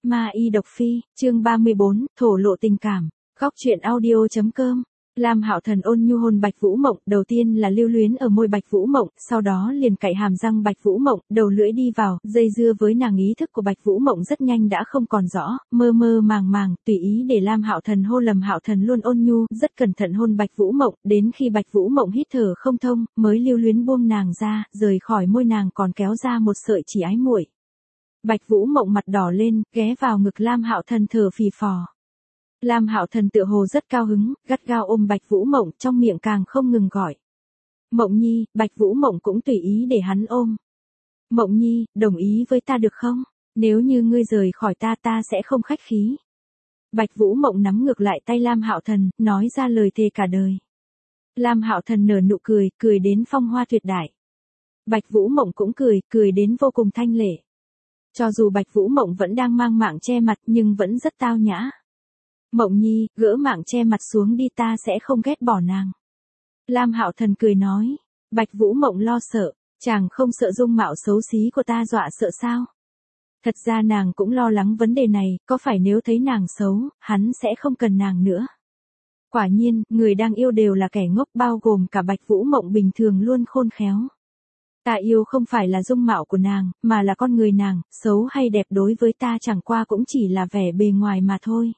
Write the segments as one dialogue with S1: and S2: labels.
S1: Ma Y Độc Phi, chương 34, thổ lộ tình cảm. Góc truyện audio.com. Lam Hạo Thần ôn nhu hôn Bạch Vũ Mộng, đầu tiên là lưu luyến ở môi Bạch Vũ Mộng, sau đó liền cạy hàm răng Bạch Vũ Mộng, đầu lưỡi đi vào, dây dưa với nàng. Ý thức của Bạch Vũ Mộng rất nhanh đã không còn rõ, mơ mơ màng màng, tùy ý để Lam Hạo Thần hôn. Lâm Hạo Thần luôn ôn nhu, rất cẩn thận hôn Bạch Vũ Mộng, đến khi Bạch Vũ Mộng hít thở không thông, mới lưu luyến buông nàng ra, rời khỏi môi nàng còn kéo ra một sợi chỉ ái muội. Bạch Vũ Mộng mặt đỏ lên, ghé vào ngực Lam Hạo Thần thở phì phò. Lam Hạo Thần tựa hồ rất cao hứng, gắt gao ôm Bạch Vũ Mộng, trong miệng càng không ngừng gọi. Mộng Nhi, Bạch Vũ Mộng cũng tùy ý để hắn ôm. Mộng Nhi, đồng ý với ta được không? Nếu như ngươi rời khỏi ta, ta sẽ không khách khí. Bạch Vũ Mộng nắm ngược lại tay Lam Hạo Thần, nói ra lời thề cả đời. Lam Hạo Thần nở nụ cười, cười đến phong hoa tuyệt đại. Bạch Vũ Mộng cũng cười, cười đến vô cùng thanh lệ. Cho dù Bạch Vũ Mộng vẫn đang mang mạng che mặt nhưng vẫn rất tao nhã. Mộng Nhi, gỡ mạng che mặt xuống đi, ta sẽ không ghét bỏ nàng. Lam Hạo Thần cười nói. Bạch Vũ Mộng lo sợ, chàng không sợ dung mạo xấu xí của ta dọa sợ sao? Thật ra nàng cũng lo lắng vấn đề này, có phải nếu thấy nàng xấu, hắn sẽ không cần nàng nữa. Quả nhiên, người đang yêu đều là kẻ ngốc, bao gồm cả Bạch Vũ Mộng bình thường luôn khôn khéo. Ta yêu không phải là dung mạo của nàng, mà là con người nàng, xấu hay đẹp đối với ta chẳng qua cũng chỉ là vẻ bề ngoài mà thôi.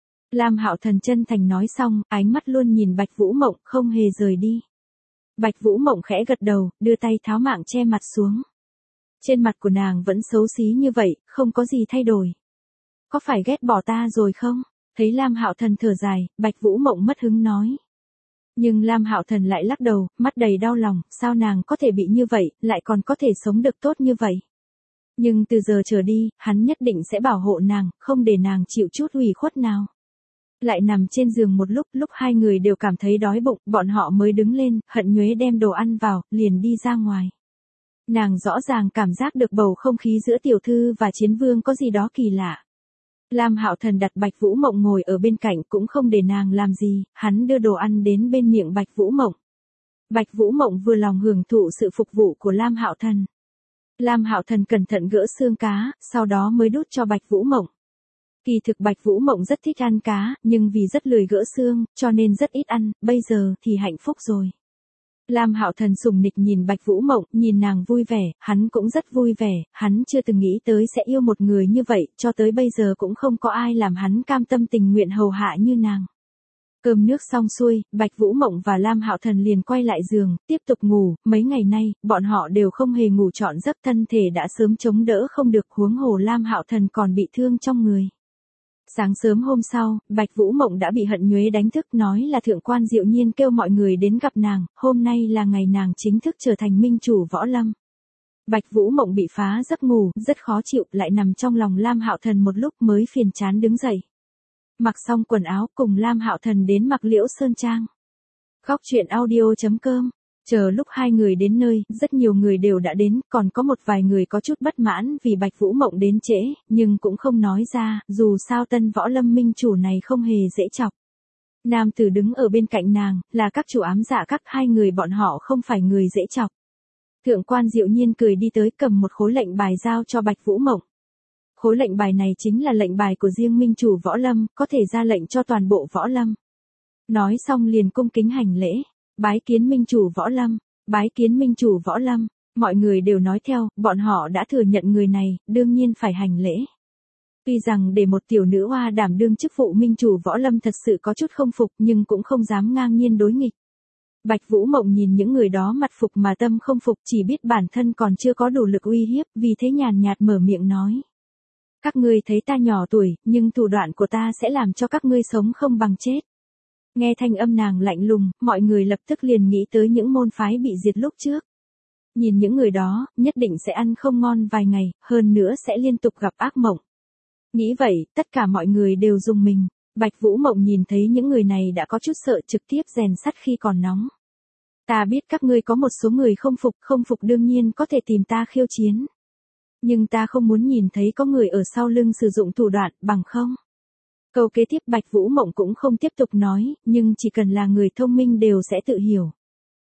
S1: Lam Hạo Thần chân thành nói xong, ánh mắt luôn nhìn Bạch Vũ Mộng, không hề rời đi. Bạch Vũ Mộng khẽ gật đầu, đưa tay tháo mạng che mặt xuống. Trên mặt của nàng vẫn xấu xí như vậy, không có gì thay đổi. Có phải ghét bỏ ta rồi không? Thấy Lam Hạo Thần thở dài, Bạch Vũ Mộng mất hứng nói. Nhưng Lam Hạo Thần lại lắc đầu, mắt đầy đau lòng, sao nàng có thể bị như vậy, lại còn có thể sống được tốt như vậy. Nhưng từ giờ trở đi, hắn nhất định sẽ bảo hộ nàng, không để nàng chịu chút ủy khuất nào. Lại nằm trên giường một lúc hai người đều cảm thấy đói bụng, bọn họ mới đứng lên, Hận Nhuế đem đồ ăn vào, liền đi ra ngoài. Nàng rõ ràng cảm giác được bầu không khí giữa tiểu thư và chiến vương có gì đó kỳ lạ. Lam Hạo Thần đặt Bạch Vũ Mộng ngồi ở bên cạnh cũng không để nàng làm gì, hắn đưa đồ ăn đến bên miệng Bạch Vũ Mộng. Bạch Vũ Mộng vừa lòng hưởng thụ sự phục vụ của Lam Hạo Thần. Lam Hạo Thần cẩn thận gỡ xương cá, sau đó mới đút cho Bạch Vũ Mộng. Kỳ thực Bạch Vũ Mộng rất thích ăn cá, nhưng vì rất lười gỡ xương, cho nên rất ít ăn, bây giờ thì hạnh phúc rồi. Lam Hạo Thần sùng nịch nhìn Bạch Vũ Mộng, nhìn nàng vui vẻ, hắn cũng rất vui vẻ, hắn chưa từng nghĩ tới sẽ yêu một người như vậy, cho tới bây giờ cũng không có ai làm hắn cam tâm tình nguyện hầu hạ như nàng. Cơm nước xong xuôi, Bạch Vũ Mộng và Lam Hạo Thần liền quay lại giường, tiếp tục ngủ, mấy ngày nay, bọn họ đều không hề ngủ trọn giấc, thân thể đã sớm chống đỡ không được, huống hồ Lam Hạo Thần còn bị thương trong người. Sáng sớm hôm sau, Bạch Vũ Mộng đã bị Hận Nhuế đánh thức, nói là thượng quan Diệu Nhiên kêu mọi người đến gặp nàng, hôm nay là ngày nàng chính thức trở thành minh chủ võ lâm. Bạch Vũ Mộng bị phá giấc ngủ, rất khó chịu, lại nằm trong lòng Lam Hạo Thần một lúc mới phiền chán đứng dậy. Mặc xong quần áo cùng Lam Hạo Thần đến Mạc Liễu Sơn Trang. Góc truyện audio.com. Chờ lúc hai người đến nơi, rất nhiều người đều đã đến, còn có một vài người có chút bất mãn vì Bạch Vũ Mộng đến trễ, nhưng cũng không nói ra, dù sao tân võ lâm minh chủ này không hề dễ chọc. Nam tử đứng ở bên cạnh nàng, là các chủ ám dạ các, hai người bọn họ không phải người dễ chọc. Thượng quan Diệu Nhiên cười đi tới, cầm một khối lệnh bài giao cho Bạch Vũ Mộng. Khối lệnh bài này chính là lệnh bài của riêng minh chủ võ lâm, có thể ra lệnh cho toàn bộ võ lâm. Nói xong liền cung kính hành lễ. Bái kiến minh chủ võ lâm, bái kiến minh chủ võ lâm, mọi người đều nói theo, bọn họ đã thừa nhận người này, đương nhiên phải hành lễ. Tuy rằng để một tiểu nữ hoa đảm đương chức vụ minh chủ võ lâm thật sự có chút không phục, nhưng cũng không dám ngang nhiên đối nghịch. Bạch Vũ Mộng nhìn những người đó mặt phục mà tâm không phục, chỉ biết bản thân còn chưa có đủ lực uy hiếp, vì thế nhàn nhạt mở miệng nói. Các ngươi thấy ta nhỏ tuổi, nhưng thủ đoạn của ta sẽ làm cho các ngươi sống không bằng chết. Nghe thanh âm nàng lạnh lùng, mọi người lập tức liền nghĩ tới những môn phái bị diệt lúc trước. Nhìn những người đó, nhất định sẽ ăn không ngon vài ngày, hơn nữa sẽ liên tục gặp ác mộng. Nghĩ vậy, tất cả mọi người đều rùng mình. Bạch Vũ Mộng nhìn thấy những người này đã có chút sợ, trực tiếp rèn sắt khi còn nóng. Ta biết các ngươi có một số người không phục đương nhiên có thể tìm ta khiêu chiến. Nhưng ta không muốn nhìn thấy có người ở sau lưng sử dụng thủ đoạn, bằng không. Câu kế tiếp Bạch Vũ Mộng cũng không tiếp tục nói, nhưng chỉ cần là người thông minh đều sẽ tự hiểu.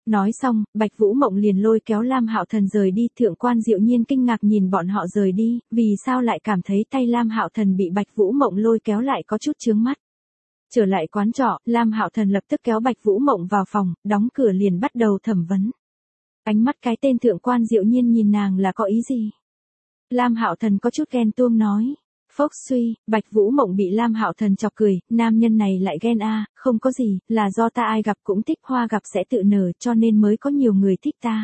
S1: Nói xong, Bạch Vũ Mộng liền lôi kéo Lam Hạo Thần rời đi, Thượng quan Diệu Nhiên kinh ngạc nhìn bọn họ rời đi, vì sao lại cảm thấy tay Lam Hạo Thần bị Bạch Vũ Mộng lôi kéo lại có chút chướng mắt. Trở lại quán trọ, Lam Hạo Thần lập tức kéo Bạch Vũ Mộng vào phòng, đóng cửa liền bắt đầu thẩm vấn. Ánh mắt cái tên Thượng quan Diệu Nhiên nhìn nàng là có ý gì? Lam Hạo Thần có chút ghen tuông nói. Phốc suy, Bạch Vũ Mộng bị Lam Hạo Thần chọc cười, nam nhân này lại ghen a, không có gì, là do ta ai gặp cũng thích, hoa gặp sẽ tự nở, cho nên mới có nhiều người thích ta.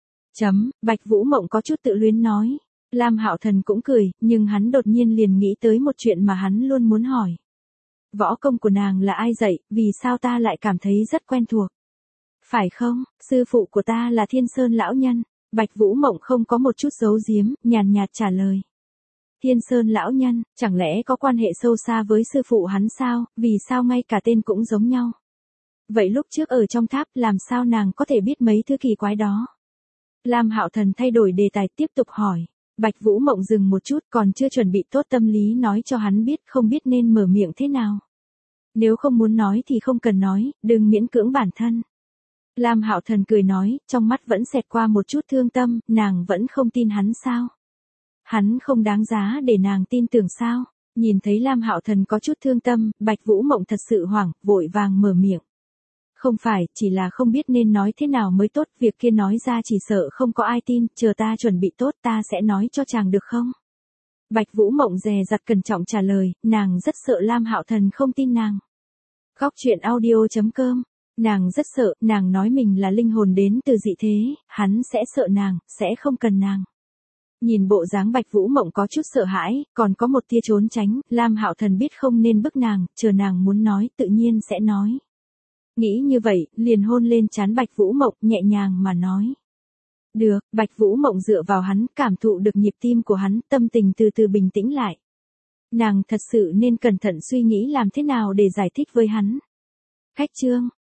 S1: Bạch Vũ Mộng có chút tự luyến nói. Lam Hạo Thần cũng cười, nhưng hắn đột nhiên liền nghĩ tới một chuyện mà hắn luôn muốn hỏi. Võ công của nàng là ai dạy, vì sao ta lại cảm thấy rất quen thuộc? Phải không, sư phụ của ta là Thiên Sơn lão nhân. Bạch Vũ Mộng không có một chút giấu giếm, nhàn nhạt trả lời. Thiên Sơn lão nhân, chẳng lẽ có quan hệ sâu xa với sư phụ hắn sao, vì sao ngay cả tên cũng giống nhau? Vậy lúc trước ở trong tháp làm sao nàng có thể biết mấy thứ kỳ quái đó? Lam Hạo Thần thay đổi đề tài tiếp tục hỏi. Bạch Vũ Mộng dừng một chút, còn chưa chuẩn bị tốt tâm lý nói cho hắn biết, không biết nên mở miệng thế nào. Nếu không muốn nói thì không cần nói, đừng miễn cưỡng bản thân. Lam Hạo Thần cười nói, trong mắt vẫn xẹt qua một chút thương tâm, nàng vẫn không tin hắn sao? Hắn không đáng giá để nàng tin tưởng sao? Nhìn thấy Lam Hạo Thần có chút thương tâm, Bạch Vũ Mộng thật sự hoảng, vội vàng mở miệng. Không phải, chỉ là không biết nên nói thế nào mới tốt, việc kia nói ra chỉ sợ không có ai tin, chờ ta chuẩn bị tốt ta sẽ nói cho chàng được không? Bạch Vũ Mộng dè dặt cẩn trọng trả lời, nàng rất sợ Lam Hạo Thần không tin nàng. Góc truyện audio.com. Nàng rất sợ, nàng nói mình là linh hồn đến từ dị thế, hắn sẽ sợ nàng, sẽ không cần nàng. Nhìn bộ dáng Bạch Vũ Mộng có chút sợ hãi, còn có một tia trốn tránh, Lam Hạo Thần biết không nên bức nàng, chờ nàng muốn nói tự nhiên sẽ nói. Nghĩ như vậy, liền hôn lên trán Bạch Vũ Mộng, nhẹ nhàng mà nói. Được, Bạch Vũ Mộng dựa vào hắn, cảm thụ được nhịp tim của hắn, tâm tình từ từ bình tĩnh lại. Nàng thật sự nên cẩn thận suy nghĩ làm thế nào để giải thích với hắn. Khách chương.